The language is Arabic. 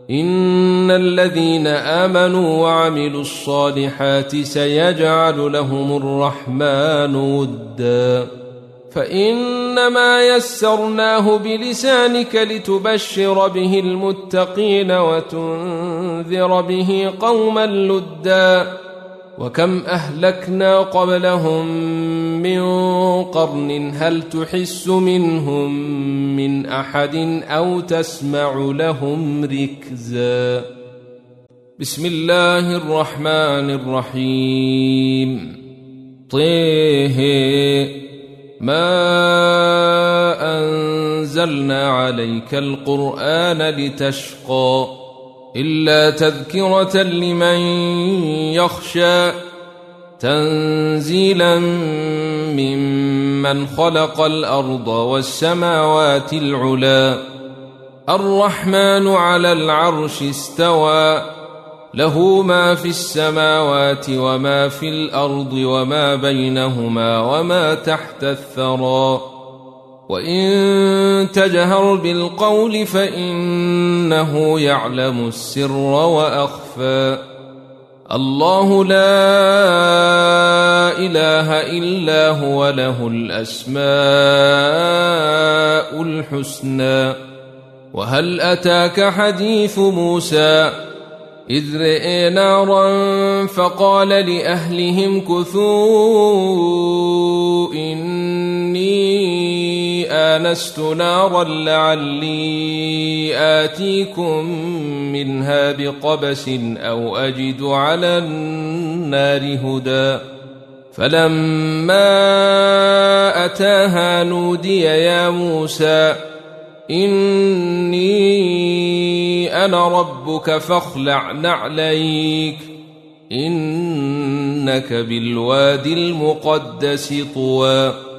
إن الذين آمنوا وعملوا الصالحات سيجعل لهم الرحمن ودا فإنما يسرناه بلسانك لتبشر به المتقين وتنذر به قوما لدا وكم أهلكنا قبلهم من قرن هل تحس منهم من أحد أو تسمع لهم ركزا بسم الله الرحمن الرحيم طه ما أنزلنا عليك القرآن لتشقى إلا تذكرة لمن يخشى تنزيلا ممن خلق الأرض والسماوات العلا الرحمن على العرش استوى له ما في السماوات وما في الأرض وما بينهما وما تحت الثرى وإن تجهر بالقول فإنه يعلم السر وأخفى الله لا إله إلا هو له الأسماء الحسنى وهل أتاك حديث موسى إذ رئي نارا فقال لأهلهم كثوا إني آنست نارا لعلي آتيكم منها بقبس أو أجد على النار هدى فلما أتاها نودي يا موسى إني أنا ربك فاخلع نعليك إنك بالوادي المقدس طوى